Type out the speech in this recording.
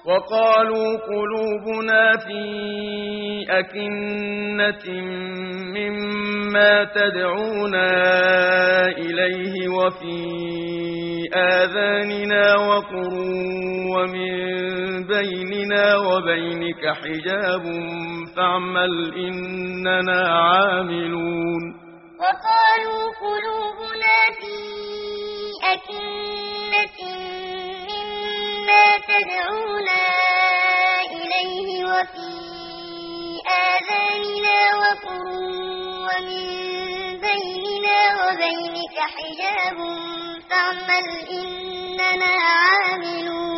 وقالوا قلوبنا في أكنة مما تدعونا إليه وفي آذاننا وقر ومن بيننا وبينك حجاب فاعمل إننا عاملون وقالوا قلوبنا في أكنة مما تدعونا إليه وفي آذاننا وقر ومن بيننا وبينك حجاب فاعمل إننا عاملون